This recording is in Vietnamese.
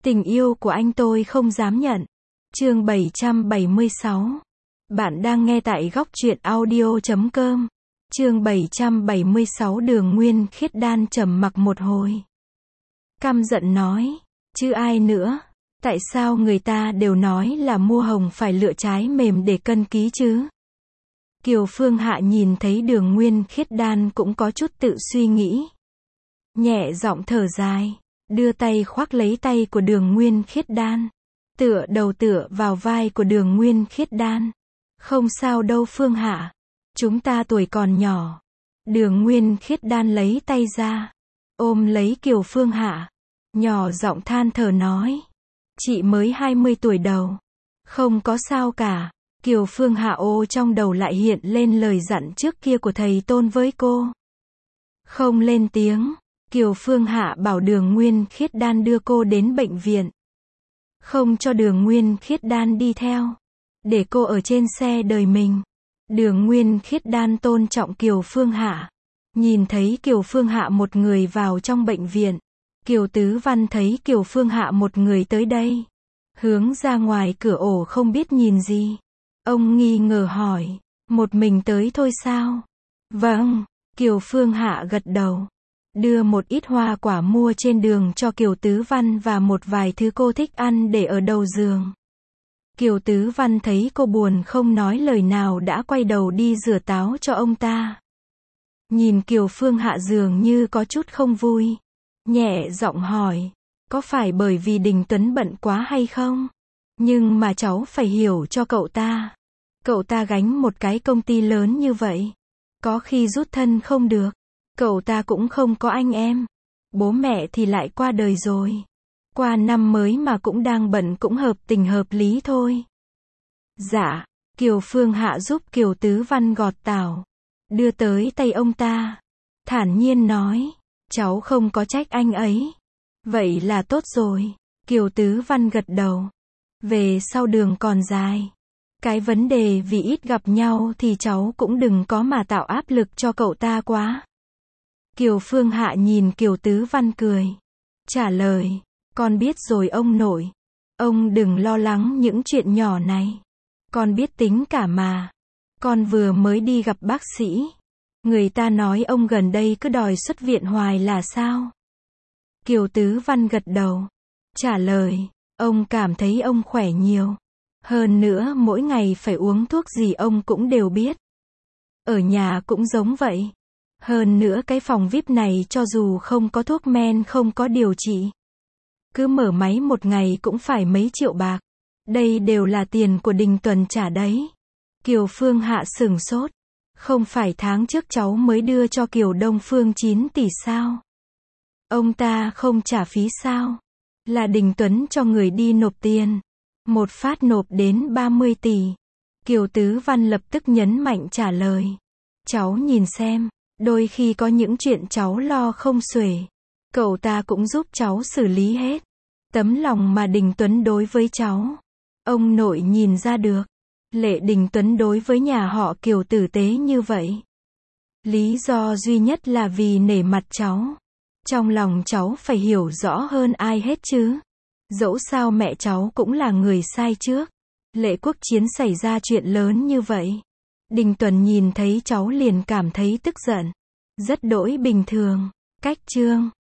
Tình yêu của anh tôi không dám nhận. Chương 776. Bạn đang nghe tại góc truyện audio.com. Chương 776. Đường Nguyên Khiết Đan trầm mặc một hồi. Căm giận nói, chứ ai nữa, tại sao người ta đều nói là mua hồng phải lựa trái mềm để cân ký chứ? Kiều Phương Hạ nhìn thấy Đường Nguyên Khiết Đan cũng có chút tự suy nghĩ. Nhẹ giọng thở dài, đưa tay khoác lấy tay của Đường Nguyên Khiết Đan, tựa đầu tựa vào vai của Đường Nguyên Khiết Đan. Không sao đâu Phương Hạ, chúng ta tuổi còn nhỏ. Đường Nguyên Khiết Đan lấy tay ra, ôm lấy Kiều Phương Hạ, nhỏ giọng than thở nói, chị mới 20 tuổi đầu, không có sao cả. Kiều Phương Hạ trong đầu lại hiện lên lời dặn trước kia của thầy Tôn với cô. Không lên tiếng, Kiều Phương Hạ bảo Đường Nguyên Khiết Đan đưa cô đến bệnh viện. Không cho Đường Nguyên Khiết Đan đi theo, để cô ở trên xe đời mình. Đường Nguyên Khiết Đan tôn trọng Kiều Phương Hạ. Nhìn thấy Kiều Phương Hạ một người vào trong bệnh viện, Kiều Tứ Văn thấy Kiều Phương Hạ một người tới đây, hướng ra ngoài cửa ổ không biết nhìn gì. Ông nghi ngờ hỏi, một mình tới thôi sao? Vâng, Kiều Phương Hạ gật đầu, đưa một ít hoa quả mua trên đường cho Kiều Tứ Văn và một vài thứ cô thích ăn để ở đầu giường. Kiều Tứ Văn thấy cô buồn không nói lời nào đã quay đầu đi rửa táo cho ông ta. Nhìn Kiều Phương Hạ dường như có chút không vui, nhẹ giọng hỏi, có phải bởi vì Đình Tuấn bận quá hay không? Nhưng mà cháu phải hiểu cho cậu ta. Cậu ta gánh một cái công ty lớn như vậy, có khi rút thân không được. Cậu ta cũng không có anh em, bố mẹ thì lại qua đời rồi. Qua năm mới mà cũng đang bận cũng hợp tình hợp lý thôi. Dạ, Kiều Phương Hạ giúp Kiều Tứ Văn gọt tảo, đưa tới tay ông ta, thản nhiên nói, cháu không có trách anh ấy. Vậy là tốt rồi. Kiều Tứ Văn gật đầu. Về sau đường còn dài. Cái vấn đề vì ít gặp nhau thì cháu cũng đừng có mà tạo áp lực cho cậu ta quá. Kiều Phương Hạ nhìn Kiều Tứ Văn cười, trả lời, con biết rồi ông nội. Ông đừng lo lắng những chuyện nhỏ này. Con biết tính cả mà. Con vừa mới đi gặp bác sĩ. Người ta nói ông gần đây cứ đòi xuất viện hoài là sao? Kiều Tứ Văn gật đầu, trả lời, ông cảm thấy ông khỏe nhiều. Hơn nữa mỗi ngày phải uống thuốc gì ông cũng đều biết. Ở nhà cũng giống vậy. Hơn nữa cái phòng VIP này cho dù không có thuốc men không có điều trị, cứ mở máy một ngày cũng phải mấy triệu bạc. Đây đều là tiền của Đình Tuấn trả đấy. Kiều Phương Hạ sửng sốt. Không phải tháng trước cháu mới đưa cho Kiều Đông Phương 9 tỷ sao? Ông ta không trả phí sao? Là Đình Tuấn cho người đi nộp tiền. Một phát nộp đến 30 tỷ. Kiều Tứ Văn lập tức nhấn mạnh trả lời. Cháu nhìn xem, đôi khi có những chuyện cháu lo không xuể, cậu ta cũng giúp cháu xử lý hết. Tấm lòng mà Đình Tuấn đối với cháu, ông nội nhìn ra được. Lệ Đình Tuấn đối với nhà họ Kiều tử tế như vậy. Lý do duy nhất là vì nể mặt cháu. Trong lòng cháu phải hiểu rõ hơn ai hết chứ. Dẫu sao mẹ cháu cũng là người sai trước. Lệ Quốc Chiến xảy ra chuyện lớn như vậy, Đình Tuấn nhìn thấy cháu liền cảm thấy tức giận. Rất đỗi bình thường. Cách chương